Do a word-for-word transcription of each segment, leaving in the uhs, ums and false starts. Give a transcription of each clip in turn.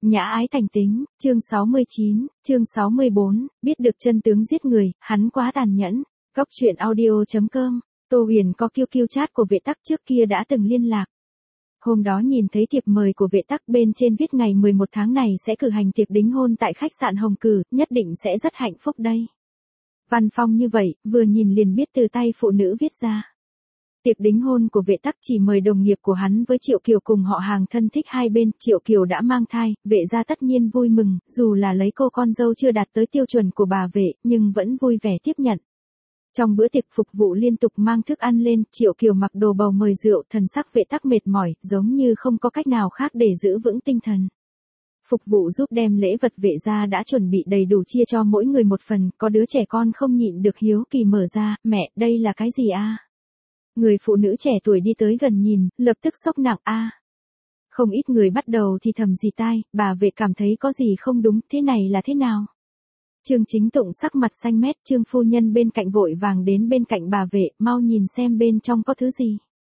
Nhã ái thành tính, chương sáu mươi chín, chương sáu mươi bốn, biết được chân tướng giết người, hắn quá tàn nhẫn. Góc truyện audio chấm com, Tô Huyền có kiu kiu chat của vệ tắc trước kia đã từng liên lạc. Hôm đó nhìn thấy thiệp mời của vệ tắc bên trên viết ngày mười một tháng này sẽ cử hành tiệc đính hôn tại khách sạn Hồng Cử, nhất định sẽ rất hạnh phúc đây. Văn phong như vậy, vừa nhìn liền biết từ tay phụ nữ viết ra. Tiệc đính hôn của vệ tắc chỉ mời đồng nghiệp của hắn với Triệu Kiều cùng họ hàng thân thích hai bên, Triệu Kiều đã mang thai, vệ gia tất nhiên vui mừng, dù là lấy cô con dâu chưa đạt tới tiêu chuẩn của bà vệ, nhưng vẫn vui vẻ tiếp nhận. Trong bữa tiệc phục vụ liên tục mang thức ăn lên, Triệu Kiều mặc đồ bầu mời rượu, thần sắc vệ tắc mệt mỏi, giống như không có cách nào khác để giữ vững tinh thần. Phục vụ giúp đem lễ vật vệ gia đã chuẩn bị đầy đủ chia cho mỗi người một phần, có đứa trẻ con không nhịn được hiếu kỳ mở ra, mẹ, đây là cái gì a? Người phụ nữ trẻ tuổi đi tới gần nhìn, lập tức sốc nặng a. Không ít người bắt đầu thì thầm gì tai, bà vệ cảm thấy có gì không đúng, thế này là thế nào? Trương Chính Tụng sắc mặt xanh mét, Trương phu nhân bên cạnh vội vàng đến bên cạnh bà vệ, mau nhìn xem bên trong có thứ gì.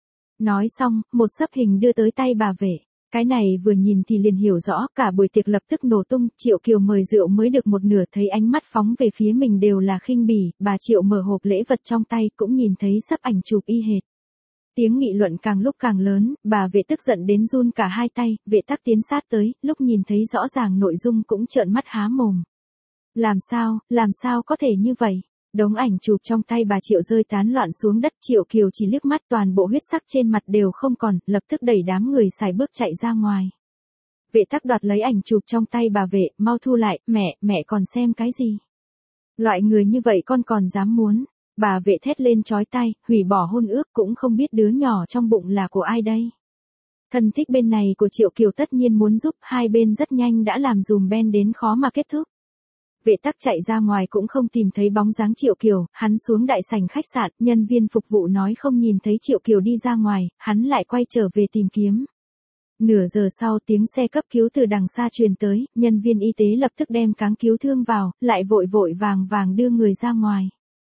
Nói xong, một xấp hình đưa tới tay bà vệ. Cái này vừa nhìn thì liền hiểu rõ, cả buổi tiệc lập tức nổ tung, Triệu Kiều mời rượu mới được một nửa thấy ánh mắt phóng về phía mình đều là khinh bỉ, bà Triệu mở hộp lễ vật trong tay cũng nhìn thấy sắp ảnh chụp y hệt. Tiếng nghị luận càng lúc càng lớn, bà vệ tức giận đến run cả hai tay, vệ tắc tiến sát tới, lúc nhìn thấy rõ ràng nội dung cũng trợn mắt há mồm. Làm sao, làm sao có thể như vậy? Đống ảnh chụp trong tay bà Triệu rơi tán loạn xuống đất, Triệu Kiều chỉ liếc mắt toàn bộ huyết sắc trên mặt đều không còn, lập tức đẩy đám người xài bước chạy ra ngoài. Vệ tắc đoạt lấy ảnh chụp trong tay bà vệ, mau thu lại, mẹ, mẹ còn xem cái gì? Loại người như vậy con còn dám muốn? Bà vệ thét lên chói tai, hủy bỏ hôn ước cũng không biết đứa nhỏ trong bụng là của ai đây. Thân thích bên này của Triệu Kiều tất nhiên muốn giúp, hai bên rất nhanh đã làm dùm ben đến khó mà kết thúc. Vệ tắc chạy ra ngoài cũng không tìm thấy bóng dáng Triệu Kiều, hắn xuống đại sảnh khách sạn, nhân viên phục vụ nói không nhìn thấy Triệu Kiều đi ra ngoài, hắn lại quay trở về tìm kiếm. Nửa giờ sau tiếng xe cấp cứu từ đằng xa truyền tới, nhân viên y tế lập tức đem cáng cứu thương vào, lại vội vội vàng vàng đưa người ra ngoài.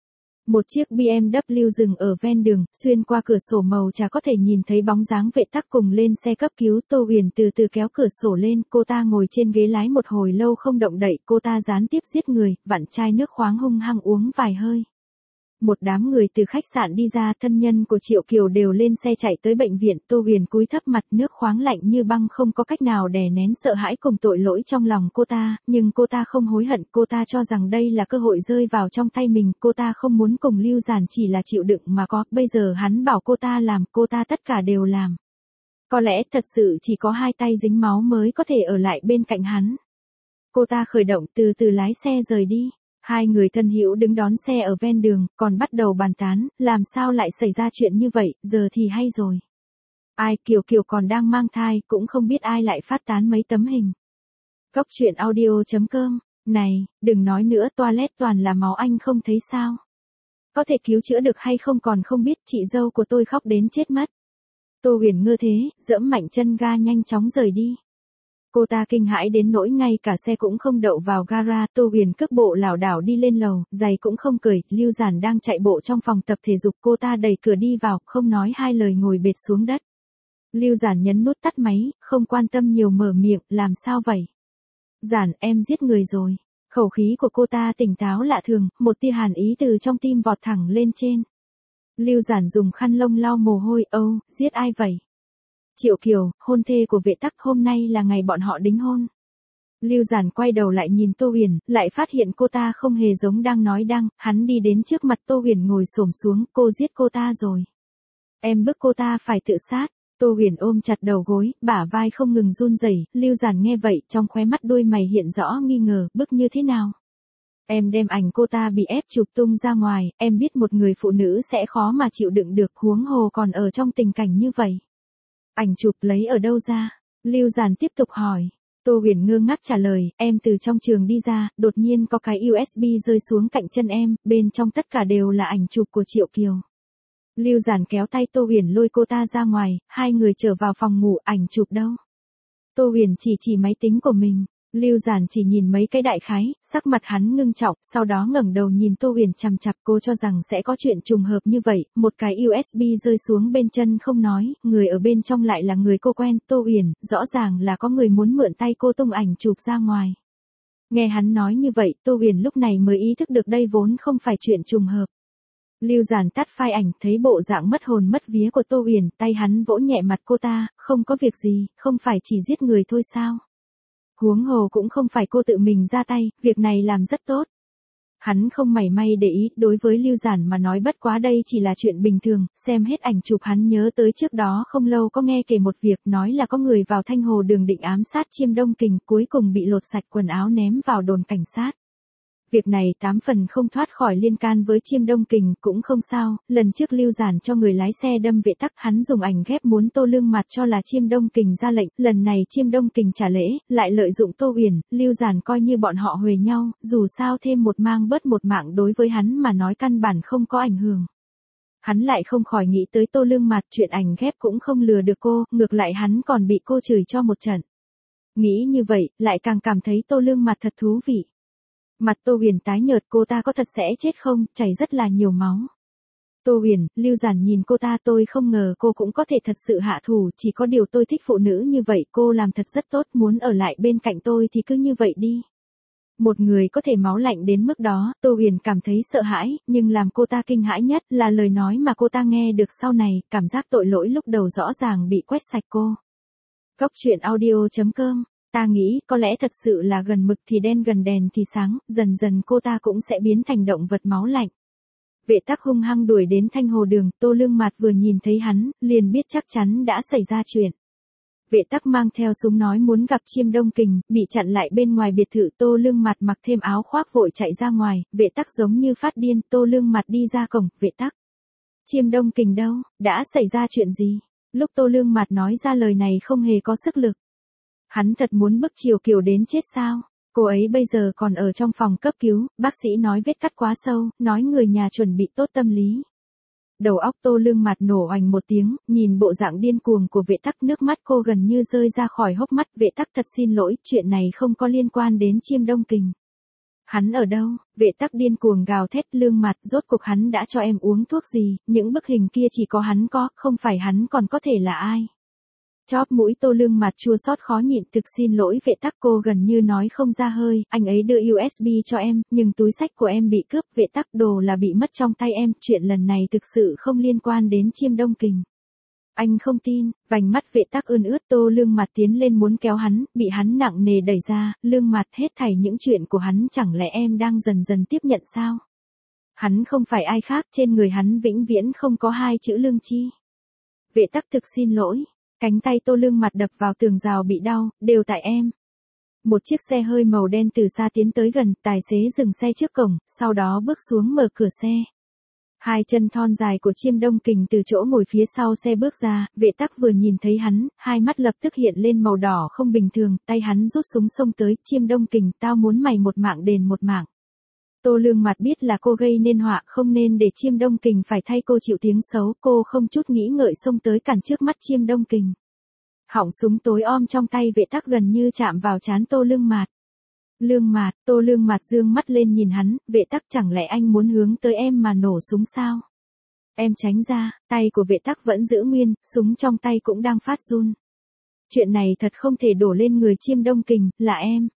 Một chiếc bê em vê dừng ở ven đường, xuyên qua cửa sổ màu trà có thể nhìn thấy bóng dáng vệ tắc cùng lên xe cấp cứu. Tô Huyền từ từ kéo cửa sổ lên, cô ta ngồi trên ghế lái một hồi lâu không động đậy, cô ta gián tiếp giết người, vặn chai nước khoáng hung hăng uống vài hơi. Một đám người từ khách sạn đi ra, thân nhân của Triệu Kiều đều lên xe chạy tới bệnh viện, Tô Huyền cúi thấp mặt, nước khoáng lạnh như băng không có cách nào đè nén sợ hãi cùng tội lỗi trong lòng cô ta, nhưng cô ta không hối hận, cô ta cho rằng đây là cơ hội rơi vào trong tay mình, cô ta không muốn cùng Lưu Giản chỉ là chịu đựng mà có, bây giờ hắn bảo cô ta làm, cô ta tất cả đều làm. Có lẽ thật sự chỉ có hai tay dính máu mới có thể ở lại bên cạnh hắn. Cô ta khởi động từ từ lái xe rời đi. Hai người thân hữu đứng đón xe ở ven đường, còn bắt đầu bàn tán, làm sao lại xảy ra chuyện như vậy, giờ thì hay rồi. Ai, Kiều Kiều còn đang mang thai, cũng không biết ai lại phát tán mấy tấm hình. Góc truyện audio chấm com, này, đừng nói nữa, toilet toàn là máu anh không thấy sao. Có thể cứu chữa được hay không còn không biết, chị dâu của tôi khóc đến chết mất. Tô Huyền ngơ thế, giẫm mạnh chân ga nhanh chóng rời đi. Cô ta kinh hãi đến nỗi ngay cả xe cũng không đậu vào gara, Tô Huyền cước bộ lảo đảo đi lên lầu, giày cũng không cởi, Lưu Giản đang chạy bộ trong phòng tập thể dục, cô ta đẩy cửa đi vào, không nói hai lời ngồi bệt xuống đất. Lưu Giản nhấn nút tắt máy, không quan tâm nhiều mở miệng, làm sao vậy? Giản, em giết người rồi. Khẩu khí của cô ta tỉnh táo lạ thường, một tia hàn ý từ trong tim vọt thẳng lên trên. Lưu Giản dùng khăn lông lau mồ hôi, âu, giết ai vậy? Triệu Kiều, hôn thê của vệ tắc, hôm nay là ngày bọn họ đính hôn. Lưu Giản quay đầu lại nhìn Tô Huyền, lại phát hiện cô ta không hề giống đang nói đang, hắn đi đến trước mặt Tô Huyền ngồi xổm xuống, cô giết cô ta rồi. Em bức cô ta phải tự sát. Tô Huyền ôm chặt đầu gối, bả vai không ngừng run rẩy. Lưu Giản nghe vậy, trong khóe mắt đôi mày hiện rõ nghi ngờ, bức như thế nào? Em đem ảnh cô ta bị ép chụp tung ra ngoài, em biết một người phụ nữ sẽ khó mà chịu đựng được, huống hồ còn ở trong tình cảnh như vậy. Ảnh chụp lấy ở đâu ra? Lưu Giản tiếp tục hỏi. Tô Huyền ngơ ngác trả lời, em từ trong trường đi ra, đột nhiên có cái u ét bê rơi xuống cạnh chân em, bên trong tất cả đều là ảnh chụp của Triệu Kiều. Lưu Giản kéo tay Tô Huyền lôi cô ta ra ngoài, hai người trở vào phòng ngủ, ảnh chụp đâu? Tô Huyền chỉ chỉ máy tính của mình. Lưu Giản chỉ nhìn mấy cái đại khái, sắc mặt hắn ngưng trọng, sau đó ngẩng đầu nhìn Tô Huyền chằm chằm, cô cho rằng sẽ có chuyện trùng hợp như vậy, một cái u ét bê rơi xuống bên chân không nói, người ở bên trong lại là người cô quen, Tô Huyền, rõ ràng là có người muốn mượn tay cô tung ảnh chụp ra ngoài. Nghe hắn nói như vậy, Tô Huyền lúc này mới ý thức được đây vốn không phải chuyện trùng hợp. Lưu Giản tắt file ảnh, thấy bộ dạng mất hồn mất vía của Tô Huyền, tay hắn vỗ nhẹ mặt cô ta, không có việc gì, không phải chỉ giết người thôi sao? Huống hồ cũng không phải cô tự mình ra tay, việc này làm rất tốt. Hắn không mảy may để ý, đối với Lưu Giản mà nói bất quá đây chỉ là chuyện bình thường, xem hết ảnh chụp hắn nhớ tới trước đó không lâu có nghe kể một việc nói là có người vào Thanh Hồ Đường định ám sát Chiêm Đông Kình, cuối cùng bị lột sạch quần áo ném vào đồn cảnh sát. Việc này tám phần không thoát khỏi liên can với Chiêm Đông Kình, cũng không sao, lần trước Lưu Giản cho người lái xe đâm vệ tắc, hắn dùng ảnh ghép muốn Tô Lương Mặt cho là Chiêm Đông Kình ra lệnh, lần này Chiêm Đông Kình trả lễ, lại lợi dụng Tô Huyền, Lưu Giản coi như bọn họ huề nhau, dù sao thêm một mang bớt một mạng đối với hắn mà nói căn bản không có ảnh hưởng. Hắn lại không khỏi nghĩ tới Tô Lương Mặt, chuyện ảnh ghép cũng không lừa được cô, ngược lại hắn còn bị cô chửi cho một trận. Nghĩ như vậy, lại càng cảm thấy Tô Lương Mặt thật thú vị. Mặt Tô Huyền tái nhợt, cô ta có thật sẽ chết không, chảy rất là nhiều máu. Tô Huyền, Lưu Giản nhìn cô ta, tôi không ngờ cô cũng có thể thật sự hạ thủ, chỉ có điều tôi thích phụ nữ như vậy, cô làm thật rất tốt, muốn ở lại bên cạnh tôi thì cứ như vậy đi. Một người có thể máu lạnh đến mức đó, Tô Huyền cảm thấy sợ hãi, nhưng làm cô ta kinh hãi nhất là lời nói mà cô ta nghe được sau này, cảm giác tội lỗi lúc đầu rõ ràng bị quét sạch cô. Góc truyện audio chấm com. Ta nghĩ, có lẽ thật sự là gần mực thì đen gần đèn thì sáng, dần dần cô ta cũng sẽ biến thành động vật máu lạnh. Vệ tắc hung hăng đuổi đến Thanh Hồ Đường, Tô Lương Mặt vừa nhìn thấy hắn, liền biết chắc chắn đã xảy ra chuyện. Vệ tắc mang theo súng nói muốn gặp Chiêm Đông Kình, bị chặn lại bên ngoài biệt thự, Tô Lương Mặt mặc thêm áo khoác vội chạy ra ngoài, vệ tắc giống như phát điên, Tô Lương Mặt đi ra cổng, vệ tắc. Chiêm Đông Kình đâu, đã xảy ra chuyện gì? Lúc Tô Lương Mặt nói ra lời này không hề có sức lực. Hắn thật muốn bức Triều Kiều đến chết sao? Cô ấy bây giờ còn ở trong phòng cấp cứu, bác sĩ nói vết cắt quá sâu, nói người nhà chuẩn bị tốt tâm lý. Đầu óc Tô Lương Mặt nổ oành một tiếng, nhìn bộ dạng điên cuồng của vệ tắc, nước mắt cô gần như rơi ra khỏi hốc mắt, vệ tắc thật xin lỗi, chuyện này không có liên quan đến Chiêm Đông Kình. Hắn ở đâu? Vệ tắc điên cuồng gào thét, Lương Mặt, rốt cuộc hắn đã cho em uống thuốc gì, những bức hình kia chỉ có hắn có, không phải hắn còn có thể là ai? Chóp mũi Tô Lương Mặt chua xót khó nhịn, thực xin lỗi vệ tắc, cô gần như nói không ra hơi, anh ấy đưa u ét bê cho em, nhưng túi xách của em bị cướp, vệ tắc, đồ là bị mất trong tay em, chuyện lần này thực sự không liên quan đến Chiêm Đông Kình. Anh không tin, vành mắt vệ tắc ươn ướt, Tô Lương Mặt tiến lên muốn kéo hắn, bị hắn nặng nề đẩy ra, Lương Mặt, hết thảy những chuyện của hắn chẳng lẽ em đang dần dần tiếp nhận sao? Hắn không phải ai khác, trên người hắn vĩnh viễn không có hai chữ lương chi. Vệ tắc thực xin lỗi. Cánh tay Tô Lương Mặt đập vào tường rào bị đau, đều tại em. Một chiếc xe hơi màu đen từ xa tiến tới gần, tài xế dừng xe trước cổng, sau đó bước xuống mở cửa xe. Hai chân thon dài của Chiêm Đông Kình từ chỗ ngồi phía sau xe bước ra, vệ tắc vừa nhìn thấy hắn, hai mắt lập tức hiện lên màu đỏ không bình thường, tay hắn rút súng xông tới, Chiêm Đông Kình, tao muốn mày một mạng đền một mạng. Tô Lương Mặt biết là cô gây nên họa, không nên để Chiêm Đông Kình phải thay cô chịu tiếng xấu, cô không chút nghĩ ngợi xông tới cản trước mắt Chiêm Đông Kình. Họng súng tối om trong tay vệ tắc gần như chạm vào trán Tô Lương Mặt. Lương Mặt, Tô Lương Mặt dương mắt lên nhìn hắn, vệ tắc, chẳng lẽ anh muốn hướng tới em mà nổ súng sao? Em tránh ra, tay của vệ tắc vẫn giữ nguyên, súng trong tay cũng đang phát run. Chuyện này thật không thể đổ lên người Chiêm Đông Kình, là em.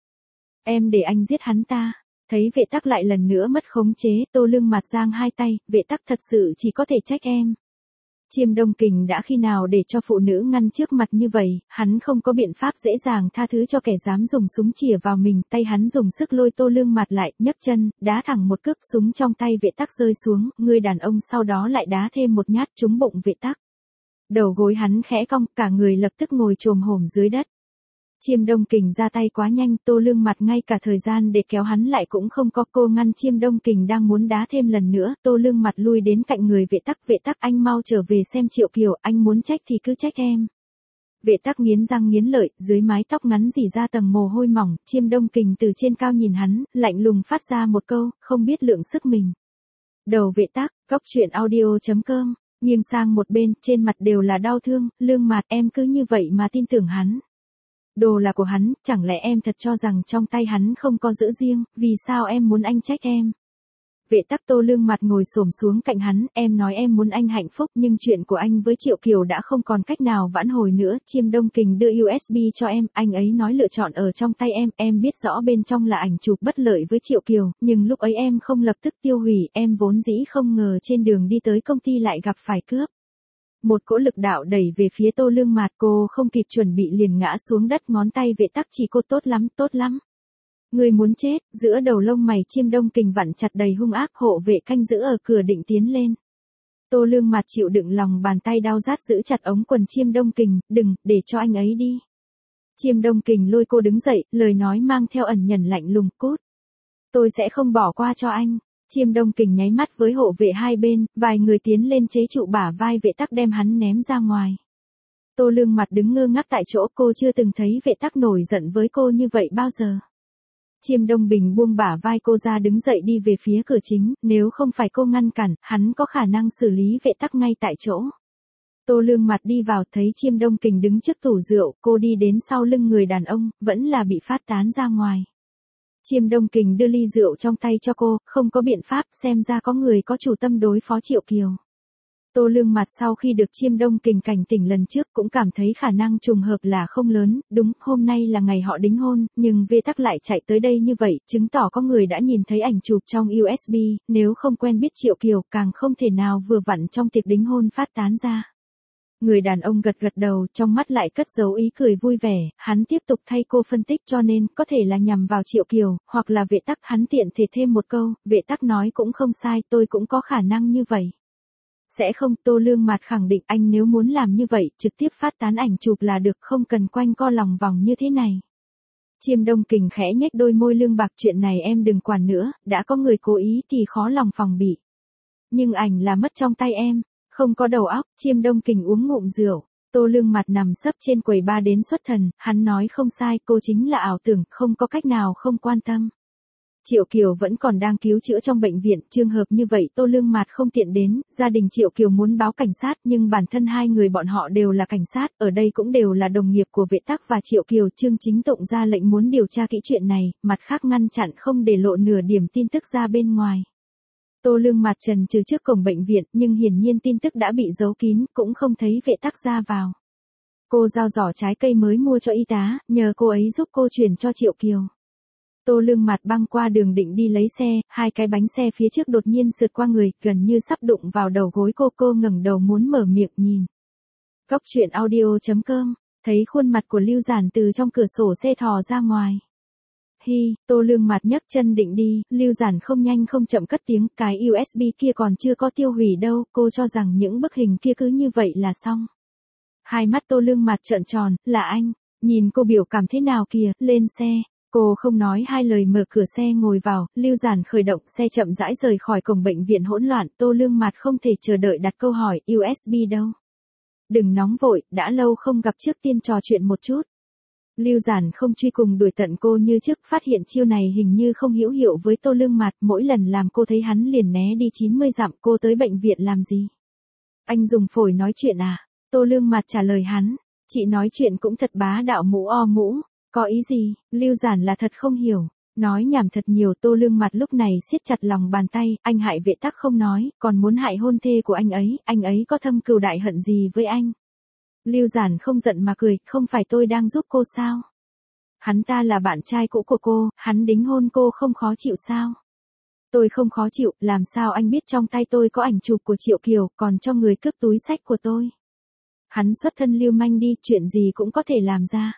Em để anh giết hắn ta. Thấy vệ tắc lại lần nữa mất khống chế, Tô Lương Mặt giang hai tay, vệ tắc, thật sự chỉ có thể trách em. Chiêm Đông Kình đã khi nào để cho phụ nữ ngăn trước mặt như vậy, hắn không có biện pháp dễ dàng tha thứ cho kẻ dám dùng súng chĩa vào mình, tay hắn dùng sức lôi Tô Lương Mặt lại, nhấc chân, đá thẳng một cước, súng trong tay vệ tắc rơi xuống, người đàn ông sau đó lại đá thêm một nhát trúng bụng vệ tắc. Đầu gối hắn khẽ cong, cả người lập tức ngồi chồm hổm dưới đất. Chiêm Đông Kình ra tay quá nhanh, Tô Lương Mặt ngay cả thời gian để kéo hắn lại cũng không có, cô ngăn Chiêm Đông Kình đang muốn đá thêm lần nữa, Tô Lương Mặt lui đến cạnh người vệ tắc, vệ tắc, anh mau trở về xem Triệu Kiều, anh muốn trách thì cứ trách em. Vệ tắc nghiến răng nghiến lợi, dưới mái tóc ngắn rỉ ra tầng mồ hôi mỏng, Chiêm Đông Kình từ trên cao nhìn hắn, lạnh lùng phát ra một câu, không biết lượng sức mình. Đầu vệ tắc, góc truyện audio chấm com, nghiêng sang một bên, trên mặt đều là đau thương, Lương Mặt, em cứ như vậy mà tin tưởng hắn. Đồ là của hắn, chẳng lẽ em thật cho rằng trong tay hắn không có giữ riêng, vì sao em muốn anh trách em? Vệ tắc Tô Lương mặt ngồi xổm xuống cạnh hắn, em nói em muốn anh hạnh phúc nhưng chuyện của anh với Triệu Kiều đã không còn cách nào vãn hồi nữa. Chiêm Đông Kình đưa u ét bê cho em, anh ấy nói lựa chọn ở trong tay em, em biết rõ bên trong là ảnh chụp bất lợi với Triệu Kiều, nhưng lúc ấy em không lập tức tiêu hủy, em vốn dĩ không ngờ trên đường đi tới công ty lại gặp phải cướp. Một cỗ lực đạo đẩy về phía Tô Lương Mạt, cô không kịp chuẩn bị liền ngã xuống đất, ngón tay vệ tắc chỉ cô tốt lắm, tốt lắm. Người muốn chết, giữa đầu lông mày Chiêm Đông Kình vặn chặt đầy hung ác, hộ vệ canh giữ ở cửa định tiến lên. Tô Lương Mạt chịu đựng lòng bàn tay đau rát giữ chặt ống quần Chiêm Đông Kình, đừng, để cho anh ấy đi. Chiêm Đông Kình lôi cô đứng dậy, lời nói mang theo ẩn nhẫn lạnh lùng, cút. Tôi sẽ không bỏ qua cho anh. Chiêm Đông Kình nháy mắt với hộ vệ hai bên, vài người tiến lên chế trụ bả vai vệ tắc đem hắn ném ra ngoài. Tô Lương Mạt đứng ngơ ngác tại chỗ, cô chưa từng thấy vệ tắc nổi giận với cô như vậy bao giờ. Chiêm Đông Bình buông bả vai cô ra đứng dậy đi về phía cửa chính, nếu không phải cô ngăn cản, hắn có khả năng xử lý vệ tắc ngay tại chỗ. Tô Lương Mạt đi vào thấy Chiêm Đông Kình đứng trước tủ rượu, cô đi đến sau lưng người đàn ông, vẫn là bị phát tán ra ngoài. Chiêm Đông Kình đưa ly rượu trong tay cho cô, không có biện pháp, xem ra có người có chủ tâm đối phó Triệu Kiều. Tô Lương Mạt sau khi được Chiêm Đông Kình cảnh tỉnh lần trước cũng cảm thấy khả năng trùng hợp là không lớn, đúng, hôm nay là ngày họ đính hôn, nhưng Vê Tắc lại chạy tới đây như vậy, chứng tỏ có người đã nhìn thấy ảnh chụp trong u ét bê, nếu không quen biết Triệu Kiều, càng không thể nào vừa vặn trong tiệc đính hôn phát tán ra. Người đàn ông gật gật đầu, trong mắt lại cất giấu ý cười vui vẻ, hắn tiếp tục thay cô phân tích, cho nên, có thể là nhằm vào Triệu Kiều, hoặc là Vệ Tắc, hắn tiện thể thêm một câu, Vệ Tắc nói cũng không sai, tôi cũng có khả năng như vậy. Sẽ không, Tô Lương Mạt khẳng định, anh nếu muốn làm như vậy, trực tiếp phát tán ảnh chụp là được, không cần quanh co lòng vòng như thế này. Chiêm Đông Kình khẽ nhếch đôi môi lương bạc, chuyện này em đừng quản nữa, đã có người cố ý thì khó lòng phòng bị. Nhưng ảnh là mất trong tay em. Không có đầu óc, Chiêm Đông Kình uống ngụm rượu. Tô Lương Mạt nằm sấp trên quầy bar đến xuất thần, hắn nói không sai, cô chính là ảo tưởng, không có cách nào không quan tâm. Triệu Kiều vẫn còn đang cứu chữa trong bệnh viện, trường hợp như vậy Tô Lương Mạt không tiện đến, gia đình Triệu Kiều muốn báo cảnh sát nhưng bản thân hai người bọn họ đều là cảnh sát, ở đây cũng đều là đồng nghiệp của Vệ Tắc và Triệu Kiều, Trương Chính Tụng ra lệnh muốn điều tra kỹ chuyện này, mặt khác ngăn chặn không để lộ nửa điểm tin tức ra bên ngoài. Tô Lương Mạt trần trừ trước cổng bệnh viện, nhưng hiển nhiên tin tức đã bị giấu kín, cũng không thấy Vệ Tắc ra vào. Cô giao giỏ trái cây mới mua cho y tá, nhờ cô ấy giúp cô chuyển cho Triệu Kiều. Tô Lương Mạt băng qua đường định đi lấy xe, hai cái bánh xe phía trước đột nhiên sượt qua người, gần như sắp đụng vào đầu gối cô, cô ngẩng đầu muốn mở miệng nhìn. Góc truyện audio chấm com, thấy khuôn mặt của Lưu Giản từ trong cửa sổ xe thò ra ngoài. Hi, Tô Lương Mạt nhấc chân định đi, Lưu Giản không nhanh không chậm cất tiếng, cái u ét bê kia còn chưa có tiêu hủy đâu, cô cho rằng những bức hình kia cứ như vậy là xong. Hai mắt Tô Lương Mạt trợn tròn, là anh, nhìn cô biểu cảm thế nào kìa, lên xe. Cô không nói hai lời mở cửa xe ngồi vào, Lưu Giản khởi động xe chậm rãi rời khỏi cổng bệnh viện hỗn loạn, Tô Lương Mạt không thể chờ đợi đặt câu hỏi, u ét bê đâu? Đừng nóng vội, đã lâu không gặp, trước tiên trò chuyện một chút. Lưu Giản không truy cùng đuổi tận cô như trước, phát hiện chiêu này hình như không hữu hiệu với Tô Lương Mạt, mỗi lần làm cô thấy hắn liền né đi chín mươi dặm, cô tới bệnh viện làm gì? Anh dùng phổi nói chuyện à? Tô Lương Mạt trả lời hắn, chị nói chuyện cũng thật bá đạo mũ o mũ, có ý gì? Lưu Giản là thật không hiểu, nói nhảm thật nhiều. Tô Lương Mạt lúc này siết chặt lòng bàn tay, anh hại Vệ Tắc không nói, còn muốn hại hôn thê của anh ấy, anh ấy có thâm cừu đại hận gì với anh? Lưu Giản không giận mà cười, không phải tôi đang giúp cô sao? Hắn ta là bạn trai cũ của cô, hắn đính hôn cô không khó chịu sao? Tôi không khó chịu, làm sao anh biết trong tay tôi có ảnh chụp của Triệu Kiều, còn cho người cướp túi xách của tôi? Hắn xuất thân lưu manh đi, chuyện gì cũng có thể làm ra.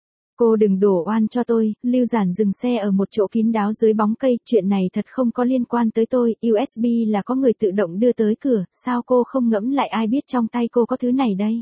Cô đừng đổ oan cho tôi. Lưu Giản dừng xe ở một chỗ kín đáo dưới bóng cây, chuyện này thật không có liên quan tới tôi, u ét bê là có người tự động đưa tới cửa, sao cô không ngẫm lại ai biết trong tay cô có thứ này đây?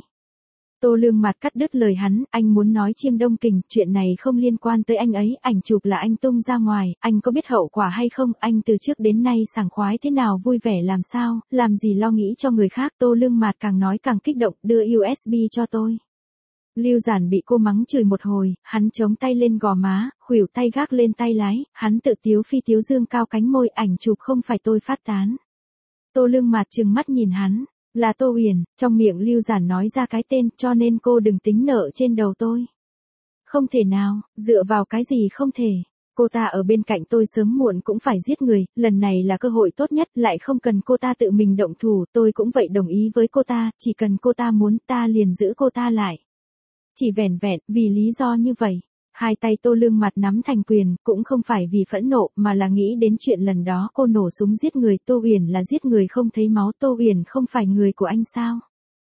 Tô Lương Mạt cắt đứt lời hắn, anh muốn nói Chiêm Đông Kình, chuyện này không liên quan tới anh ấy, ảnh chụp là anh tung ra ngoài, anh có biết hậu quả hay không, anh từ trước đến nay sảng khoái thế nào vui vẻ làm sao, làm gì lo nghĩ cho người khác. Tô Lương Mạt càng nói càng kích động, đưa u ét bê cho tôi. Lưu Giản bị cô mắng chửi một hồi, hắn chống tay lên gò má, khuỷu tay gác lên tay lái, hắn tự tiếu phi tiếu dương cao cánh môi, ảnh chụp không phải tôi phát tán. Tô Lương Mạt trừng mắt nhìn hắn. Là Tô Huyền, trong miệng Lưu Giản nói ra cái tên, cho nên cô đừng tính nợ trên đầu tôi. Không thể nào, dựa vào cái gì không thể. Cô ta ở bên cạnh tôi sớm muộn cũng phải giết người, lần này là cơ hội tốt nhất, lại không cần cô ta tự mình động thủ, tôi cũng vậy đồng ý với cô ta, chỉ cần cô ta muốn ta liền giữ cô ta lại. Chỉ vẻn vẹn, vì lý do như vậy. Hai tay Tô Lương Mặt nắm thành quyền, cũng không phải vì phẫn nộ, mà là nghĩ đến chuyện lần đó cô nổ súng giết người, Tô Uyển là giết người không thấy máu, Tô Uyển không phải người của anh sao?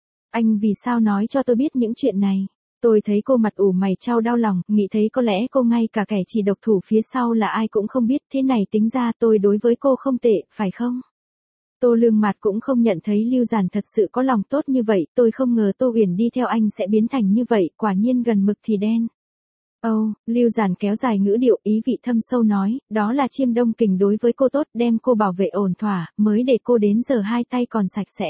Anh vì sao nói cho tôi biết những chuyện này? Tôi thấy cô mặt ủ mày chau đau lòng, nghĩ thấy có lẽ cô ngay cả kẻ chỉ độc thủ phía sau là ai cũng không biết, thế này tính ra tôi đối với cô không tệ, phải không? Tô Lương Mặt cũng không nhận thấy Lưu Giản thật sự có lòng tốt như vậy, tôi không ngờ Tô Uyển đi theo anh sẽ biến thành như vậy, quả nhiên gần mực thì đen. Âu, oh, Lưu Giản kéo dài ngữ điệu, ý vị thâm sâu nói, đó là Chiêm Đông Kình đối với cô tốt, đem cô bảo vệ ổn thỏa, mới để cô đến giờ hai tay còn sạch sẽ.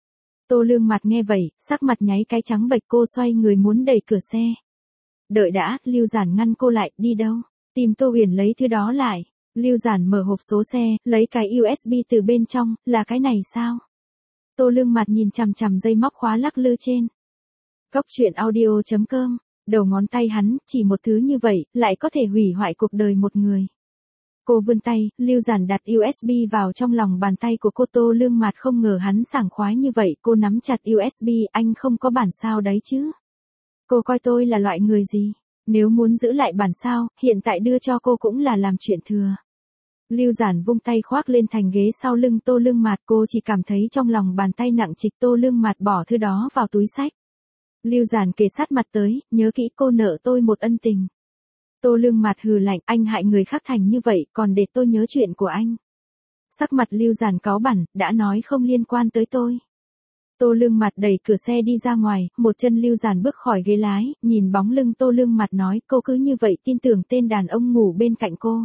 Tô Lương Mặt nghe vậy, sắc mặt nháy cái trắng bệch, cô xoay người muốn đẩy cửa xe. Đợi đã, Lưu Giản ngăn cô lại, đi đâu? Tìm Tô Uyển lấy thứ đó lại. Lưu Giản mở hộp số xe, lấy cái u ét bê từ bên trong, là cái này sao? Tô Lương Mặt nhìn chằm chằm dây móc khóa lắc lư trên. Cốc truyện audio chấm com, đầu ngón tay hắn, chỉ một thứ như vậy, lại có thể hủy hoại cuộc đời một người. Cô vươn tay, Lưu Giản đặt u ét bê vào trong lòng bàn tay của cô. Tô Lương Mặt không ngờ hắn sảng khoái như vậy, cô nắm chặt u ét bê, anh không có bản sao đấy chứ? Cô coi tôi là loại người gì? Nếu muốn giữ lại bản sao, hiện tại đưa cho cô cũng là làm chuyện thừa. Lưu Giản vung tay khoác lên thành ghế sau lưng Tô Lương Mặt, cô chỉ cảm thấy trong lòng bàn tay nặng trịch. Tô Lương Mặt bỏ thứ đó vào túi xách. Lưu Giản kề sát mặt tới, nhớ kỹ cô nợ tôi một ân tình. Tô Lương Mặt hừ lạnh, anh hại người khác thành như vậy, còn để tôi nhớ chuyện của anh. Sắc mặt Lưu Giản cáu bẳn, đã nói không liên quan tới tôi. Tô Lương Mặt đẩy cửa xe đi ra ngoài, một chân Lưu Giản bước khỏi ghế lái, nhìn bóng lưng Tô Lương Mặt nói, cô cứ như vậy tin tưởng tên đàn ông ngủ bên cạnh cô.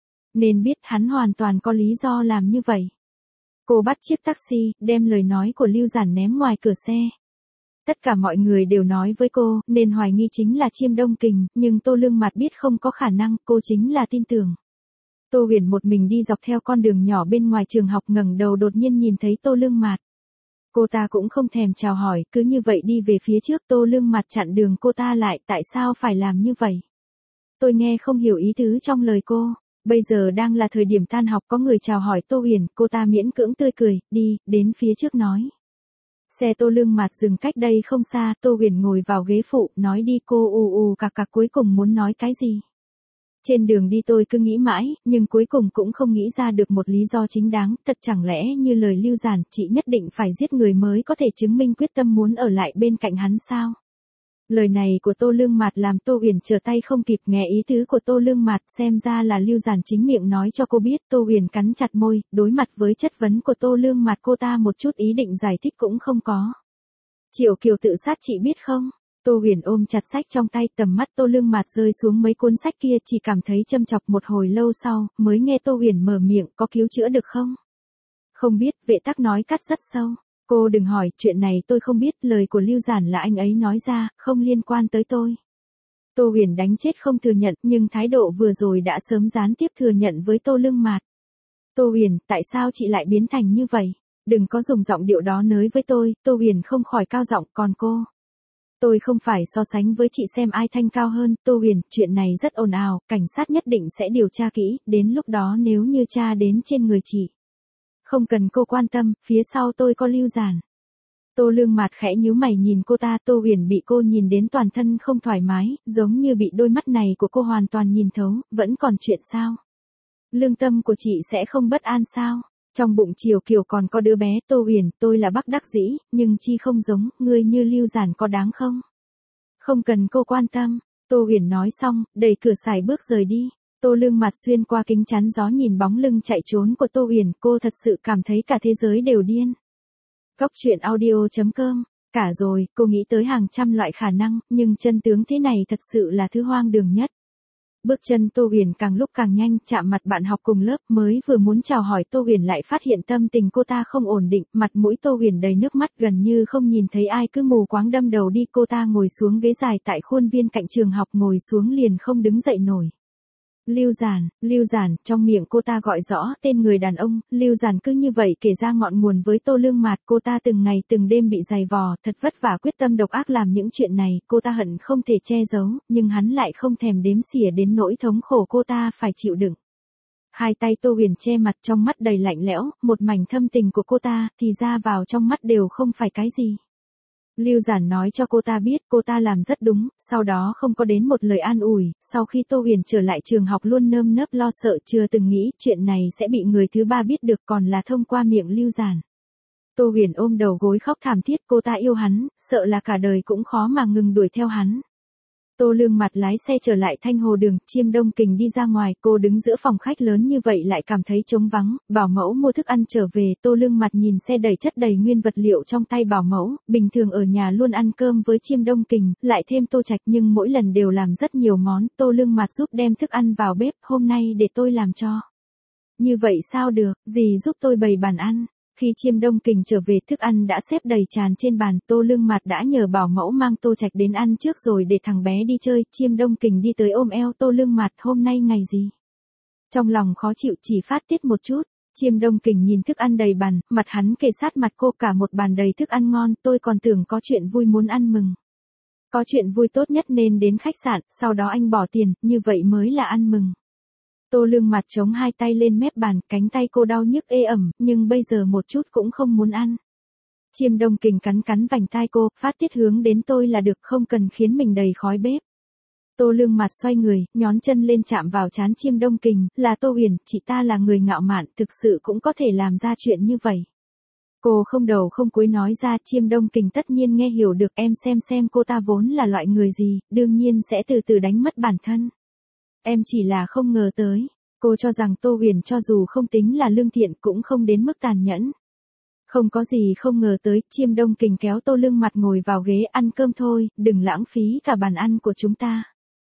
Nên biết hắn hoàn toàn có lý do làm như vậy. Cô bắt chiếc taxi, đem lời nói của Lưu Giản ném ngoài cửa xe. Tất cả mọi người đều nói với cô, nên hoài nghi chính là Chiêm Đông Kình, nhưng Tô Lương Mặt biết không có khả năng, cô chính là tin tưởng. Tô Uyển một mình đi dọc theo con đường nhỏ bên ngoài trường học, ngẩng đầu đột nhiên nhìn thấy Tô Lương Mặt. Cô ta cũng không thèm chào hỏi, cứ như vậy đi về phía trước. Tô Lương Mặt chặn đường cô ta lại, tại sao phải làm như vậy? Tôi nghe không hiểu ý tứ trong lời cô. Bây giờ đang là thời điểm tan học, có người chào hỏi Tô Uyển, cô ta miễn cưỡng tươi cười, đi, đến phía trước nói. Xe Tô Lương Mặt dừng cách đây không xa, Tô Uyển ngồi vào ghế phụ, nói đi. Cô ù ù cạc cạc, cuối cùng muốn nói cái gì? Trên đường đi tôi cứ nghĩ mãi, nhưng cuối cùng cũng không nghĩ ra được một lý do chính đáng, thật chẳng lẽ như lời Lưu Giản, chị nhất định phải giết người mới có thể chứng minh quyết tâm muốn ở lại bên cạnh hắn sao? Lời này của Tô Lương Mặt làm Tô Uyển trở tay không kịp, nghe ý tứ của Tô Lương Mặt, xem ra là Lưu Giản chính miệng nói cho cô biết. Tô Uyển cắn chặt môi, đối mặt với chất vấn của Tô Lương Mặt, cô ta một chút ý định giải thích cũng không có. Triệu Kiều tự sát chị biết không? Tô Uyển ôm chặt sách trong tay, tầm mắt Tô Lương Mặt rơi xuống mấy cuốn sách kia, chỉ cảm thấy châm chọc. Một hồi lâu sau, mới nghe Tô Uyển mở miệng, có cứu chữa được không? Không biết, vệ tắc nói cắt rất sâu. Cô đừng hỏi, chuyện này tôi không biết, lời của Lưu Giản là anh ấy nói ra, không liên quan tới tôi. Tô Uyển đánh chết không thừa nhận, nhưng thái độ vừa rồi đã sớm gián tiếp thừa nhận với Tô Lương Mặt. Tô Uyển, tại sao chị lại biến thành như vậy? Đừng có dùng giọng điệu đó nới với tôi. Tô Uyển không khỏi cao giọng, còn cô? Tôi không phải so sánh với chị xem ai thanh cao hơn. Tô Uyển, chuyện này rất ồn ào, cảnh sát nhất định sẽ điều tra kỹ, đến lúc đó nếu như tra đến trên người chị. Không cần cô quan tâm, phía sau tôi có Lưu Giản. Tô Lương Mặt khẽ nhíu mày nhìn cô ta. Tô Uyển bị cô nhìn đến toàn thân không thoải mái, giống như bị đôi mắt này của cô hoàn toàn nhìn thấu. Vẫn còn chuyện sao? Lương tâm của chị sẽ không bất an sao? Trong bụng Triều Kiều còn có đứa bé. Tô Uyển, tôi là bác đắc dĩ, nhưng chi không giống, ngươi như Lưu Giản có đáng không? Không cần cô quan tâm. Tô Uyển nói xong, đẩy cửa xài bước rời đi. Tô Lương Mặt xuyên qua kính chắn gió nhìn bóng lưng chạy trốn của Tô Uyển, cô thật sự cảm thấy cả thế giới đều điên. Cốc truyện audio chấm com, cả rồi, cô nghĩ tới hàng trăm loại khả năng, nhưng chân tướng thế này thật sự là thứ hoang đường nhất. Bước chân Tô Uyển càng lúc càng nhanh, chạm mặt bạn học cùng lớp, mới vừa muốn chào hỏi Tô Uyển lại phát hiện tâm tình cô ta không ổn định, mặt mũi Tô Uyển đầy nước mắt, gần như không nhìn thấy ai, cứ mù quáng đâm đầu đi. Cô ta ngồi xuống ghế dài tại khuôn viên cạnh trường học, ngồi xuống liền không đứng dậy nổi. Lưu Giản, Lưu Giản, trong miệng cô ta gọi rõ tên người đàn ông, Lưu Giản cứ như vậy kể ra ngọn nguồn với Tô Lương Mạt, cô ta từng ngày từng đêm bị giày vò, thật vất vả quyết tâm độc ác làm những chuyện này, cô ta hận không thể che giấu, nhưng hắn lại không thèm đếm xỉa đến nỗi thống khổ cô ta phải chịu đựng. Hai tay Tô Huyền che mặt, trong mắt đầy lạnh lẽo, một mảnh thâm tình của cô ta, thì ra vào trong mắt đều không phải cái gì. Lưu Giản nói cho cô ta biết cô ta làm rất đúng, sau đó không có đến một lời an ủi, sau khi Tô Huyền trở lại trường học luôn nơm nớp lo sợ, chưa từng nghĩ chuyện này sẽ bị người thứ ba biết được, còn là thông qua miệng Lưu Giản. Tô Huyền ôm đầu gối khóc thảm thiết, cô ta yêu hắn, sợ là cả đời cũng khó mà ngừng đuổi theo hắn. Tô Lương Mạt lái xe trở lại Thanh Hồ Đường, Chiêm Đông Kình đi ra ngoài, cô đứng giữa phòng khách lớn như vậy lại cảm thấy trống vắng, bảo mẫu mua thức ăn trở về, Tô Lương Mạt nhìn xe đầy chất đầy nguyên vật liệu trong tay bảo mẫu, bình thường ở nhà luôn ăn cơm với Chiêm Đông Kình, lại thêm Tô Trạch nhưng mỗi lần đều làm rất nhiều món, Tô Lương Mạt giúp đem thức ăn vào bếp, hôm nay để tôi làm cho. Như vậy sao được, dì giúp tôi bày bàn ăn. Khi Chiêm Đông Kình trở về thức ăn đã xếp đầy tràn trên bàn, Tô Lương Mạt đã nhờ bảo mẫu mang Tô Trạch đến ăn trước rồi để thằng bé đi chơi, Chiêm Đông Kình đi tới ôm eo Tô Lương Mạt, hôm nay ngày gì? Trong lòng khó chịu chỉ phát tiết một chút, Chiêm Đông Kình nhìn thức ăn đầy bàn, mặt hắn kề sát mặt cô, cả một bàn đầy thức ăn ngon, tôi còn tưởng có chuyện vui muốn ăn mừng. Có chuyện vui tốt nhất nên đến khách sạn, sau đó anh bỏ tiền, như vậy mới là ăn mừng. Tô Lương Mạt chống hai tay lên mép bàn, cánh tay cô đau nhức ê ẩm, nhưng bây giờ một chút cũng không muốn ăn. Chiêm Đông Kình cắn cắn vành tai cô, phát tiết hướng đến tôi là được, không cần khiến mình đầy khói bếp. Tô Lương Mạt xoay người, nhón chân lên chạm vào trán Chiêm Đông Kình, là Tô Huyền, chị ta là người ngạo mạn, thực sự cũng có thể làm ra chuyện như vậy. Cô không đầu không cuối nói ra, Chiêm Đông Kình tất nhiên nghe hiểu được, em xem xem cô ta vốn là loại người gì, đương nhiên sẽ từ từ đánh mất bản thân. Em chỉ là không ngờ tới, cô cho rằng Tô Huyền cho dù không tính là lương thiện cũng không đến mức tàn nhẫn. Không có gì không ngờ tới, Chiêm Đông Kình kéo Tô Lương Mạt ngồi vào ghế, ăn cơm thôi, đừng lãng phí cả bàn ăn của chúng ta.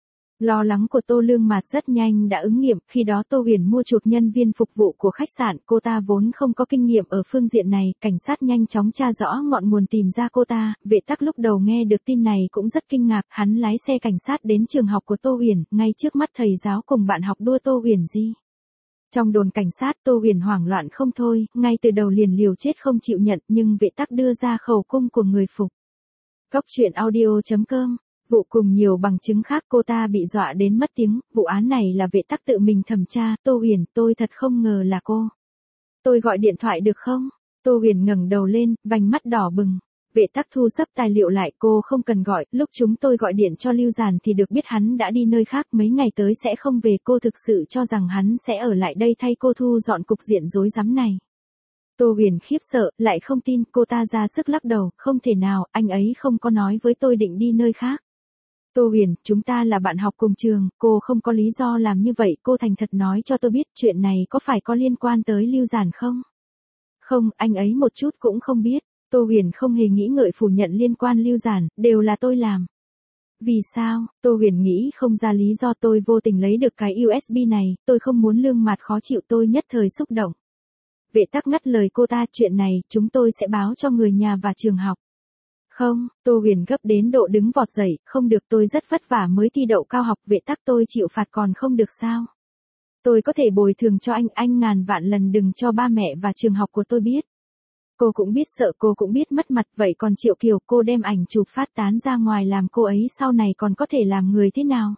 Lo lắng của Tô Lương Mạt rất nhanh đã ứng nghiệm, khi đó Tô Huyền mua chuộc nhân viên phục vụ của khách sạn, cô ta vốn không có kinh nghiệm ở phương diện này, cảnh sát nhanh chóng tra rõ ngọn nguồn tìm ra cô ta, vệ tắc lúc đầu nghe được tin này cũng rất kinh ngạc, hắn lái xe cảnh sát đến trường học của Tô Huyền, ngay trước mắt thầy giáo cùng bạn học đua Tô Huyền Di. Trong đồn cảnh sát Tô Huyền hoảng loạn không thôi, ngay từ đầu liền liều chết không chịu nhận, nhưng vệ tắc đưa ra khẩu cung của người phục. Góc truyện audio chấm com. Vụ cùng nhiều bằng chứng khác, cô ta bị dọa đến mất tiếng, vụ án này là vệ tắc tự mình thẩm tra, Tô Huyền, tôi thật không ngờ là cô. Tôi gọi điện thoại được không? Tô Huyền ngẩng đầu lên, vành mắt đỏ bừng. Vệ tắc thu xếp tài liệu lại, cô không cần gọi, lúc chúng tôi gọi điện cho Lưu Giản thì được biết hắn đã đi nơi khác, mấy ngày tới sẽ không về, cô thực sự cho rằng hắn sẽ ở lại đây thay cô thu dọn cục diện rối rắm này. Tô Huyền khiếp sợ, lại không tin, cô ta ra sức lắc đầu, không thể nào, anh ấy không có nói với tôi định đi nơi khác. Tô Huyền, chúng ta là bạn học cùng trường, cô không có lý do làm như vậy, cô thành thật nói cho tôi biết chuyện này có phải có liên quan tới Lưu Giản không? Không, anh ấy một chút cũng không biết. Tô Huyền không hề nghĩ ngợi phủ nhận liên quan Lưu Giản, đều là tôi làm. Vì sao? Tô Huyền nghĩ không ra lý do, tôi vô tình lấy được cái u ét bê này, tôi không muốn Lương Mạt khó chịu, tôi nhất thời xúc động. Vệ tắc ngắt lời cô ta, chuyện này, chúng tôi sẽ báo cho người nhà và trường học. Không, Tô Huyền gấp đến độ đứng vọt dậy, không được, tôi rất vất vả mới thi đậu cao học, vệ tắc tôi chịu phạt còn không được sao? Tôi có thể bồi thường cho anh, anh ngàn vạn lần đừng cho ba mẹ và trường học của tôi biết. Cô cũng biết sợ, cô cũng biết mất mặt, vậy còn Triệu Kiều, cô đem ảnh chụp phát tán ra ngoài làm cô ấy sau này còn có thể làm người thế nào?